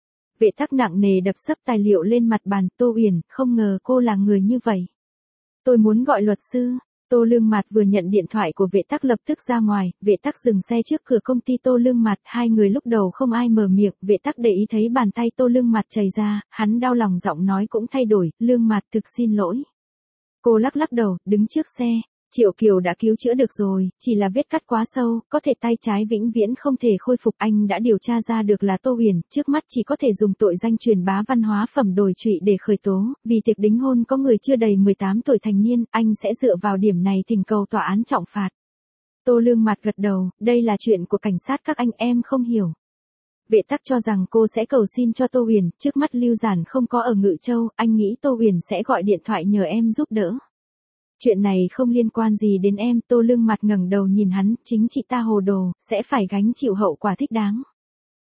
Vệ tắc nặng nề đập sấp tài liệu lên mặt bàn, Tô Huyền, không ngờ cô là người như vậy. Tôi muốn gọi luật sư. Tô Lương Mạt vừa nhận điện thoại của vệ tắc lập tức ra ngoài, vệ tắc dừng xe trước cửa công ty Tô Lương Mạt, hai người lúc đầu không ai mở miệng, vệ tắc để ý thấy bàn tay Tô Lương Mạt chảy ra, hắn đau lòng, giọng nói cũng thay đổi, Lương Mạt thực xin lỗi. Cô lắc lắc đầu, đứng trước xe, Triệu Kiều đã cứu chữa được rồi, chỉ là vết cắt quá sâu, có thể tay trái vĩnh viễn không thể khôi phục, anh đã điều tra ra được là Tô Huyền, trước mắt chỉ có thể dùng tội danh truyền bá văn hóa phẩm đồi trụy để khởi tố, vì tiệc đính hôn có người chưa đầy mười tám tuổi thành niên, anh sẽ dựa vào điểm này thỉnh cầu tòa án trọng phạt. Tô Lương Mạt gật đầu, đây là chuyện của cảnh sát các anh, em không hiểu. Vệ tắc cho rằng cô sẽ cầu xin cho Tô Huyền, trước mắt Lưu Giản không có ở Ngự Châu, anh nghĩ Tô Huyền sẽ gọi điện thoại nhờ em giúp đỡ. Chuyện này không liên quan gì đến em, Tô Lương Mạt ngẩng đầu nhìn hắn, chính chị ta hồ đồ, sẽ phải gánh chịu hậu quả thích đáng.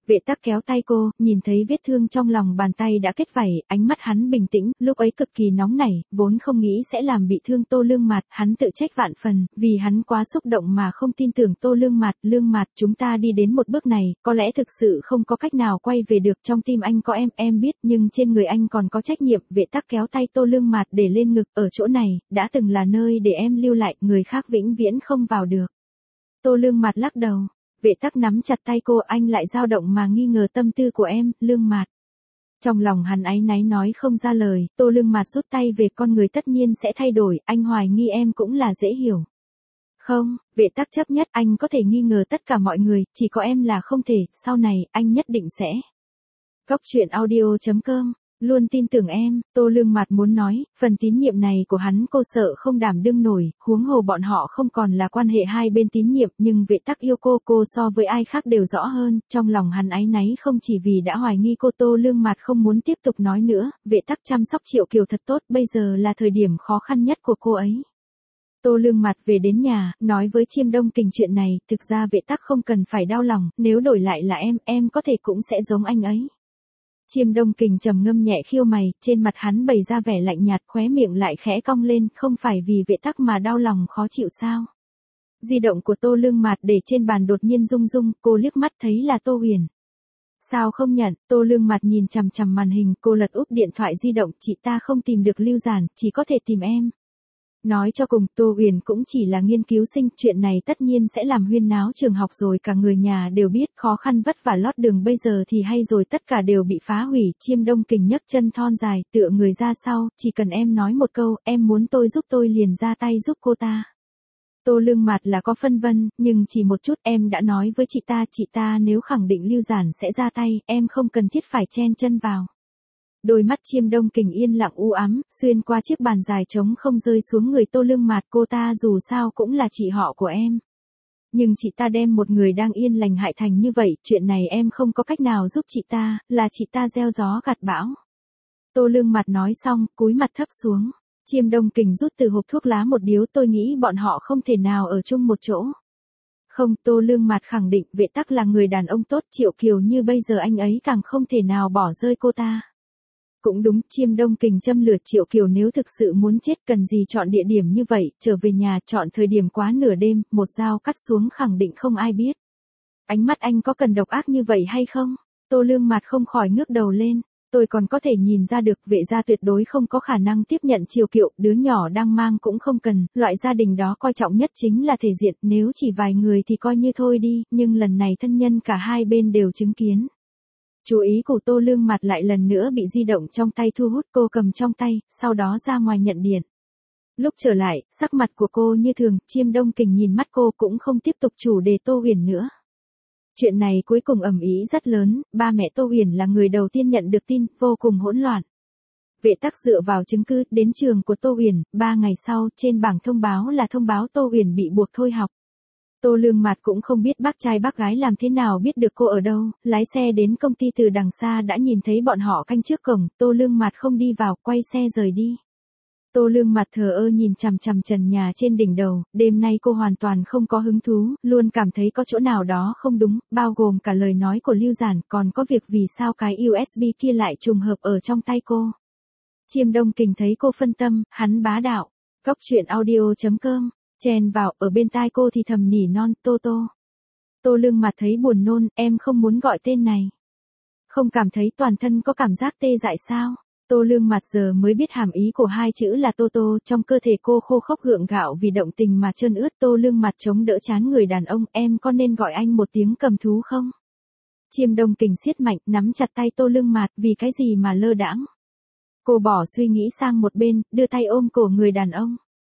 Vệ tắc kéo tay cô, nhìn thấy vết thương trong lòng bàn tay đã kết vảy, ánh mắt hắn bình tĩnh, lúc ấy cực kỳ nóng nảy, vốn không nghĩ sẽ làm bị thương Tô Lương Mạt, hắn tự trách vạn phần, vì hắn quá xúc động mà không tin tưởng Tô Lương Mạt, Lương Mạt, chúng ta đi đến một bước này, có lẽ thực sự không có cách nào quay về được, trong tim anh có em, em biết, nhưng trên người anh còn có trách nhiệm, vệ tắc kéo tay Tô Lương Mạt để lên ngực, ở chỗ này, đã từng là nơi để em lưu lại, người khác vĩnh viễn không vào được. Tô Lương Mạt lắc đầu. Vệ tắc nắm chặt tay cô, anh lại dao động mà nghi ngờ tâm tư của em, Lương Mạt. Trong lòng hắn áy náy nói không ra lời, Tô Lương Mạt rút tay về, con người tất nhiên sẽ thay đổi, anh hoài nghi em cũng là dễ hiểu. Không, vệ tắc chấp nhất, anh có thể nghi ngờ tất cả mọi người, chỉ có em là không thể, sau này, anh nhất định sẽ. Góc truyện audio chấm com, luôn tin tưởng em, Tô Lương Mạt muốn nói, phần tín nhiệm này của hắn cô sợ không đảm đương nổi, huống hồ bọn họ không còn là quan hệ hai bên tín nhiệm, nhưng vệ tắc yêu cô, cô so với ai khác đều rõ hơn, trong lòng hắn áy náy không chỉ vì đã hoài nghi cô. Tô Lương Mạt không muốn tiếp tục nói nữa, vệ tắc chăm sóc Triệu Kiều thật tốt, bây giờ là thời điểm khó khăn nhất của cô ấy. Tô Lương Mạt về đến nhà, nói với Chiêm Đông Kình chuyện này, thực ra vệ tắc không cần phải đau lòng, nếu đổi lại là em, em có thể cũng sẽ giống anh ấy. Chiêm Đông Kình trầm ngâm nhẹ khiêu mày, trên mặt hắn bày ra vẻ lạnh nhạt, khóe miệng lại khẽ cong lên, không phải vì vệ tắc mà đau lòng khó chịu sao? Di động của Tô Lương Mạt để trên bàn đột nhiên rung rung, cô liếc mắt thấy là Tô Huyền. Sao không nhận? Tô Lương Mạt nhìn chằm chằm màn hình, cô lật úp điện thoại di động, chị ta không tìm được Lưu Giản, chỉ có thể tìm em. Nói cho cùng, Tô Huyền cũng chỉ là nghiên cứu sinh, chuyện này tất nhiên sẽ làm huyên náo trường học rồi, cả người nhà đều biết, khó khăn vất vả lót đường bây giờ thì hay rồi, tất cả đều bị phá hủy. Chiêm Đông Kình nhấc chân thon dài, tựa người ra sau, chỉ cần em nói một câu, em muốn tôi giúp tôi liền ra tay giúp cô ta. Tô Lương Mạt là có phân vân, nhưng chỉ một chút, em đã nói với chị ta, chị ta nếu khẳng định Lưu Giản sẽ ra tay, em không cần thiết phải chen chân vào. Đôi mắt Chiêm Đông Kình yên lặng u ám, xuyên qua chiếc bàn dài trống không rơi xuống người Tô Lương Mạt, cô ta dù sao cũng là chị họ của em. Nhưng chị ta đem một người đang yên lành hại thành như vậy, chuyện này em không có cách nào giúp chị ta, là chị ta gieo gió gặt bão. Tô Lương Mạt nói xong, cúi mặt thấp xuống. Chiêm Đông Kình rút từ hộp thuốc lá một điếu, tôi nghĩ bọn họ không thể nào ở chung một chỗ. Không, Tô Lương Mạt khẳng định, vệ tắc là người đàn ông tốt, Triệu Kiều như bây giờ anh ấy càng không thể nào bỏ rơi cô ta. Cũng đúng, Chiêm Đông Kình châm lửa, Triệu Kiều nếu thực sự muốn chết cần gì chọn địa điểm như vậy, trở về nhà chọn thời điểm quá nửa đêm, một dao cắt xuống khẳng định không ai biết. Ánh mắt anh có cần độc ác như vậy hay không? Tô Lương Mạt không khỏi ngước đầu lên. Tôi còn có thể nhìn ra được, vệ gia tuyệt đối không có khả năng tiếp nhận Triệu Kiều, đứa nhỏ đang mang cũng không cần, loại gia đình đó coi trọng nhất chính là thể diện, nếu chỉ vài người thì coi như thôi đi, nhưng lần này thân nhân cả hai bên đều chứng kiến. Chú ý của Tô Lương Mạt lại lần nữa bị di động trong tay thu hút, cô cầm trong tay, sau đó ra ngoài nhận điện. Lúc trở lại, sắc mặt của cô như thường, Chiêm Đông Kình nhìn mắt cô cũng không tiếp tục chủ đề Tô Huyền nữa. Chuyện này cuối cùng ầm ĩ rất lớn, ba mẹ Tô Huyền là người đầu tiên nhận được tin, vô cùng hỗn loạn. Vệ tắc dựa vào chứng cứ, đến trường của Tô Huyền, ba ngày sau, trên bảng thông báo là thông báo Tô Huyền bị buộc thôi học. Tô Lương Mạt cũng không biết bác trai bác gái làm thế nào biết được cô ở đâu, lái xe đến công ty từ đằng xa đã nhìn thấy bọn họ canh trước cổng, Tô Lương Mạt không đi vào, quay xe rời đi. Tô Lương Mạt thờ ơ nhìn chằm chằm trần nhà trên đỉnh đầu, đêm nay cô hoàn toàn không có hứng thú, luôn cảm thấy có chỗ nào đó không đúng, bao gồm cả lời nói của Lưu Giản, còn có việc vì sao cái u ét bê kia lại trùng hợp ở trong tay cô. Chiêm Đông Kình thấy cô phân tâm, hắn bá đạo. Góc truyện audio chấm com, chen vào, ở bên tai cô thì thầm nỉ non, Tô Tô. Tô Lương Mạt thấy buồn nôn, em không muốn gọi tên này. Không cảm thấy toàn thân có cảm giác tê dại sao? Tô Lương Mạt giờ mới biết hàm ý của hai chữ là Tô Tô, trong cơ thể cô khô khốc gượng gạo vì động tình mà trơn ướt. Tô Lương Mạt chống đỡ chán người đàn ông, em có nên gọi anh một tiếng cầm thú không? Chiêm Đông Kình siết mạnh, nắm chặt tay Tô Lương Mạt, vì cái gì mà lơ đãng? Cô bỏ suy nghĩ sang một bên, đưa tay ôm cổ người đàn ông.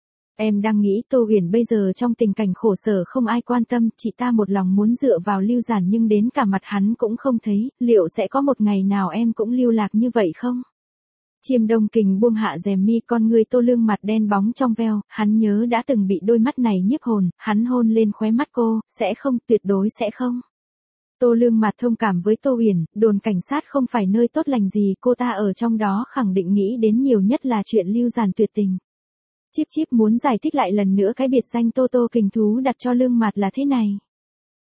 Em đang nghĩ Tô Huyền bây giờ trong tình cảnh khổ sở không ai quan tâm, chị ta một lòng muốn dựa vào Lưu Giản nhưng đến cả mặt hắn cũng không thấy, liệu sẽ có một ngày nào em cũng lưu lạc như vậy không? Chiêm Đông Kình buông hạ rèm mi, con người Tô Lương Mạt đen bóng trong veo, hắn nhớ đã từng bị đôi mắt này nhiếp hồn, hắn hôn lên khóe mắt cô, sẽ không, tuyệt đối sẽ không. Tô Lương Mạt thông cảm với Tô Huyền, đồn cảnh sát không phải nơi tốt lành gì, cô ta ở trong đó khẳng định nghĩ đến nhiều nhất là chuyện Lưu Giản tuyệt tình. Chíp Chíp muốn giải thích lại lần nữa cái biệt danh Tô Tô Kình Thú đặt cho Lương Mạt là thế này.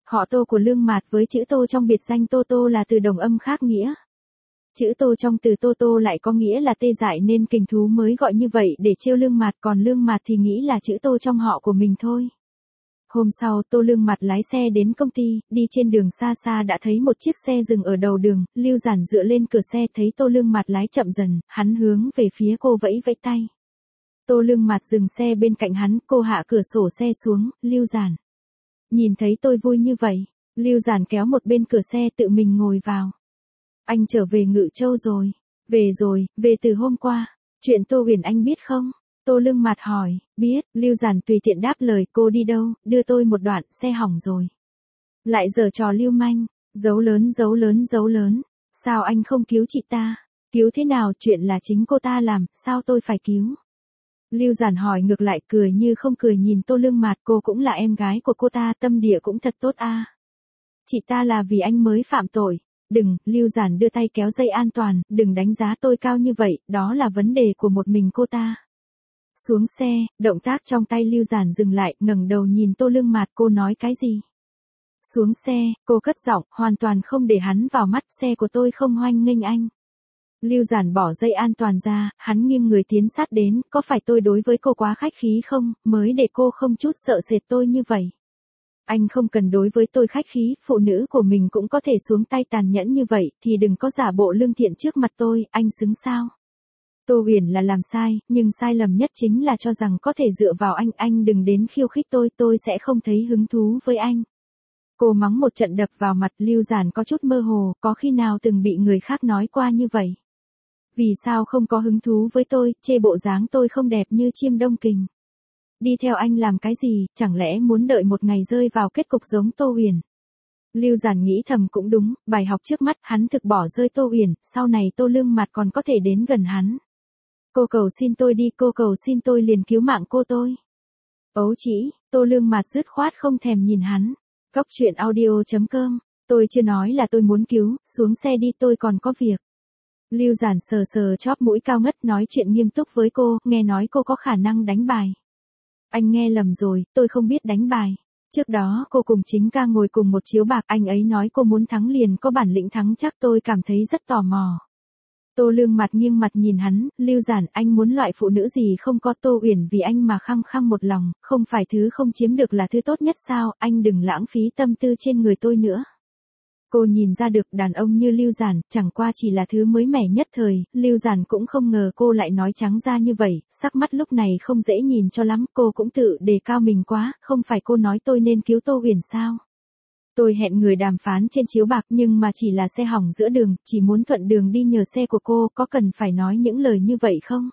Họ Tô của Lương Mạt với chữ Tô trong biệt danh Tô Tô là từ đồng âm khác nghĩa. Chữ Tô trong từ Tô Tô lại có nghĩa là tê dại nên kình thú mới gọi như vậy để trêu Lương Mạt, còn Lương Mạt thì nghĩ là chữ Tô trong họ của mình thôi. Hôm sau, Tô Lương Mạt lái xe đến công ty, đi trên đường xa xa đã thấy một chiếc xe dừng ở đầu đường, Lưu Giản dựa lên cửa xe thấy Tô Lương Mạt lái chậm dần, hắn hướng về phía cô vẫy vẫy tay. Tô Lương Mạt dừng xe bên cạnh hắn, cô hạ cửa sổ xe xuống, Lưu Giản. Nhìn thấy tôi vui như vậy, Lưu Giản kéo một bên cửa xe tự mình ngồi vào. Anh trở về Ngự Châu rồi. Về rồi, về từ hôm qua. Chuyện Tô Huyền anh biết không? Tô Lương Mạt hỏi. Biết, Lưu Giản tùy tiện đáp lời. Cô đi đâu? Đưa tôi một đoạn, xe hỏng rồi. Lại giở trò lưu manh. Dấu lớn dấu lớn dấu lớn. Sao anh không cứu chị ta? Cứu thế nào? Chuyện là chính cô ta làm, sao tôi phải cứu? Lưu Giản hỏi ngược lại, cười như không cười nhìn Tô Lương Mạt. Cô cũng là em gái của cô ta, tâm địa cũng thật tốt a. Chị ta là vì anh mới phạm tội. Đừng, Lưu Giản đưa tay kéo dây an toàn, đừng đánh giá tôi cao như vậy, đó là vấn đề của một mình cô ta. Xuống xe, động tác trong tay Lưu Giản dừng lại, ngẩng đầu nhìn Tô Lương Mạt, cô nói cái gì? Xuống xe, cô cất giọng, hoàn toàn không để hắn vào mắt, xe của tôi không hoan nghênh anh. Lưu Giản bỏ dây an toàn ra, hắn nghiêng người tiến sát đến, có phải tôi đối với cô quá khách khí không, mới để cô không chút sợ sệt tôi như vậy? Anh không cần đối với tôi khách khí, phụ nữ của mình cũng có thể xuống tay tàn nhẫn như vậy, thì đừng có giả bộ lương thiện trước mặt tôi, anh xứng sao? Tô Huyền là làm sai, nhưng sai lầm nhất chính là cho rằng có thể dựa vào anh, anh đừng đến khiêu khích tôi, tôi sẽ không thấy hứng thú với anh. Cô mắng một trận đập vào mặt, Lưu Giản có chút mơ hồ, có khi nào từng bị người khác nói qua như vậy? Vì sao không có hứng thú với tôi, chê bộ dáng tôi không đẹp như chim đông kình? Đi theo anh làm cái gì, chẳng lẽ muốn đợi một ngày rơi vào kết cục giống Tô Huyền? Lưu Giản nghĩ thầm cũng đúng, bài học trước mắt hắn thực bỏ rơi Tô Huyền, sau này Tô Lương Mạt còn có thể đến gần hắn. Cô cầu xin tôi đi, cô cầu xin tôi liền cứu mạng cô tôi. Ấu chỉ, Tô Lương Mạt dứt khoát không thèm nhìn hắn. Góc truyện audio chấm com, tôi chưa nói là tôi muốn cứu, xuống xe đi tôi còn có việc. Lưu Giản sờ sờ chóp mũi cao ngất nói chuyện nghiêm túc với cô, nghe nói cô có khả năng đánh bài. Anh nghe lầm rồi, tôi không biết đánh bài. Trước đó cô cùng Chính Ca ngồi cùng một chiếu bạc, anh ấy nói cô muốn thắng liền có bản lĩnh thắng chắc, tôi cảm thấy rất tò mò. Tô Lương Mạt nghiêng mặt nhìn hắn, Lưu Giản, anh muốn loại phụ nữ gì không có? Tô Uyển vì anh mà khăng khăng một lòng, không phải thứ không chiếm được là thứ tốt nhất sao, anh đừng lãng phí tâm tư trên người tôi nữa. Cô nhìn ra được đàn ông như Lưu Giản, chẳng qua chỉ là thứ mới mẻ nhất thời, Lưu Giản cũng không ngờ cô lại nói trắng ra như vậy, sắc mắt lúc này không dễ nhìn cho lắm, cô cũng tự đề cao mình quá, không phải cô nói tôi nên cứu Tô Huyền sao? Tôi hẹn người đàm phán trên chiếu bạc nhưng mà chỉ là xe hỏng giữa đường, chỉ muốn thuận đường đi nhờ xe của cô, có cần phải nói những lời như vậy không?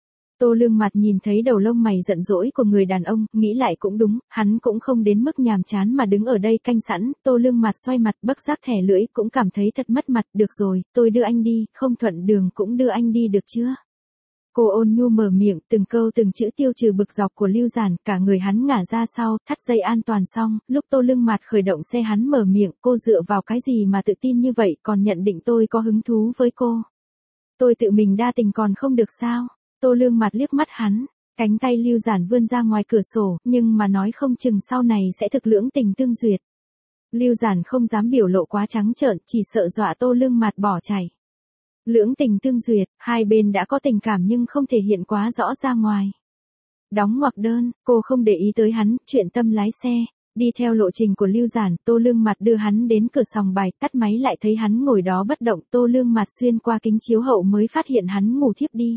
Tô Lương Mạt nhìn thấy đầu lông mày giận dỗi của người đàn ông, nghĩ lại cũng đúng, hắn cũng không đến mức nhàm chán mà đứng ở đây canh sẵn, Tô Lương Mạt xoay mặt bất giác thẻ lưỡi, cũng cảm thấy thật mất mặt, được rồi, tôi đưa anh đi, không thuận đường cũng đưa anh đi được chưa? Cô ôn nhu mở miệng, từng câu từng chữ tiêu trừ bực dọc của Lưu Giản, cả người hắn ngả ra sau, thắt dây an toàn xong, lúc Tô Lương Mạt khởi động xe hắn mở miệng, cô dựa vào cái gì mà tự tin như vậy, còn nhận định tôi có hứng thú với cô? Tôi tự mình đa tình còn không được sao? Tô Lương Mạt liếc mắt hắn, cánh tay Lưu Giản vươn ra ngoài cửa sổ, nhưng mà nói không chừng sau này sẽ thực lưỡng tình tương duyệt. Lưu Giản không dám biểu lộ quá trắng trợn, chỉ sợ dọa Tô Lương Mạt bỏ chạy. Lưỡng tình tương duyệt, hai bên đã có tình cảm nhưng không thể hiện quá rõ ra ngoài. Đóng ngoặc đơn, cô không để ý tới hắn, chuyện tâm lái xe, đi theo lộ trình của Lưu Giản, Tô Lương Mạt đưa hắn đến cửa sòng bài, tắt máy lại thấy hắn ngồi đó bất động, Tô Lương Mạt xuyên qua kính chiếu hậu mới phát hiện hắn ngủ thiếp đi.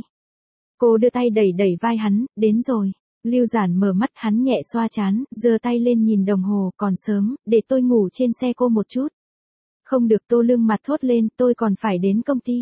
Cô đưa tay đẩy đẩy vai hắn, đến rồi. Lưu Giản mở mắt, hắn nhẹ xoa trán, giơ tay lên nhìn đồng hồ, còn sớm, để tôi ngủ trên xe cô một chút. Không được, Tô Lương Mạt thốt lên, tôi còn phải đến công ty.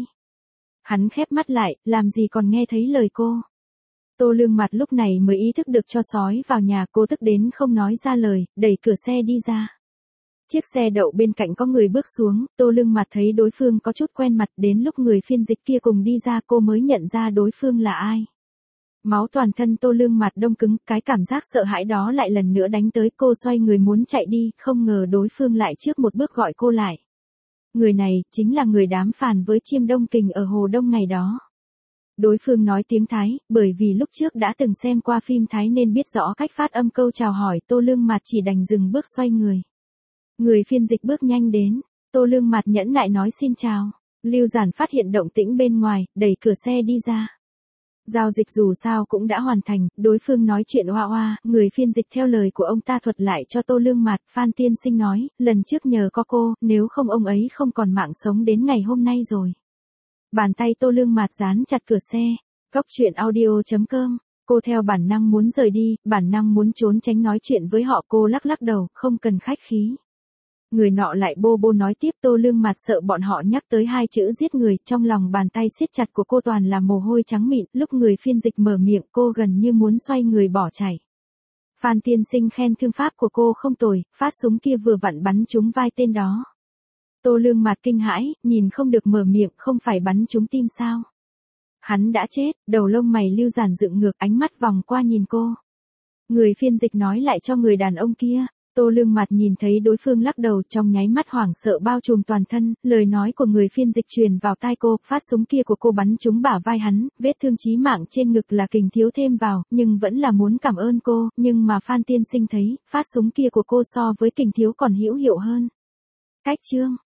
Hắn khép mắt lại, làm gì còn nghe thấy lời cô. Tô Lương Mạt lúc này mới ý thức được cho sói vào nhà, cô tức đến không nói ra lời, đẩy cửa xe đi ra. Chiếc xe đậu bên cạnh có người bước xuống, Tô Lương Mạt thấy đối phương có chút quen mặt, đến lúc người phiên dịch kia cùng đi ra cô mới nhận ra đối phương là ai. Máu toàn thân Tô Lương Mạt đông cứng, cái cảm giác sợ hãi đó lại lần nữa đánh tới, cô xoay người muốn chạy đi, không ngờ đối phương lại trước một bước gọi cô lại. Người này, chính là người đám phàn với chiêm đông kình ở Hồ Đông ngày đó. Đối phương nói tiếng Thái, bởi vì lúc trước đã từng xem qua phim Thái nên biết rõ cách phát âm câu chào hỏi, Tô Lương Mạt chỉ đành dừng bước xoay người. Người phiên dịch bước nhanh đến, Tô Lương Mạt nhẫn nại nói xin chào. Lưu Giản phát hiện động tĩnh bên ngoài, đẩy cửa xe đi ra. Giao dịch dù sao cũng đã hoàn thành, đối phương nói chuyện oa oa, người phiên dịch theo lời của ông ta thuật lại cho Tô Lương Mạt. Phan tiên sinh nói, lần trước nhờ có cô, nếu không ông ấy không còn mạng sống đến ngày hôm nay rồi. Bàn tay Tô Lương Mạt dán chặt cửa xe. Cốc truyện audio chấm com. Cô theo bản năng muốn rời đi, bản năng muốn trốn tránh nói chuyện với họ. Cô lắc lắc đầu, không cần khách khí. Người nọ lại bô bô nói tiếp. Tô Lương Mạt sợ bọn họ nhắc tới hai chữ giết người, trong lòng bàn tay siết chặt của cô toàn là mồ hôi trắng mịn. Lúc người phiên dịch mở miệng cô gần như muốn xoay người bỏ chạy. Phan tiên sinh khen thương pháp của cô không tồi, phát súng kia vừa vặn bắn trúng vai tên đó. Tô Lương Mạt kinh hãi, nhìn không được mở miệng, không phải bắn trúng tim sao? Hắn đã chết. Đầu lông mày Lưu Giản dựng ngược, ánh mắt vòng qua nhìn cô. Người phiên dịch nói lại cho người đàn ông kia. Tô Lương Mạt nhìn thấy đối phương lắc đầu, trong nháy mắt hoảng sợ bao trùm toàn thân. Lời nói của người phiên dịch truyền vào tai cô, phát súng kia của cô bắn trúng bả vai hắn, vết thương chí mạng trên ngực là Kình Thiếu thêm vào, nhưng vẫn là muốn cảm ơn cô, nhưng mà Phan tiên sinh thấy, phát súng kia của cô so với Kình Thiếu còn hữu hiệu hơn. Cách chương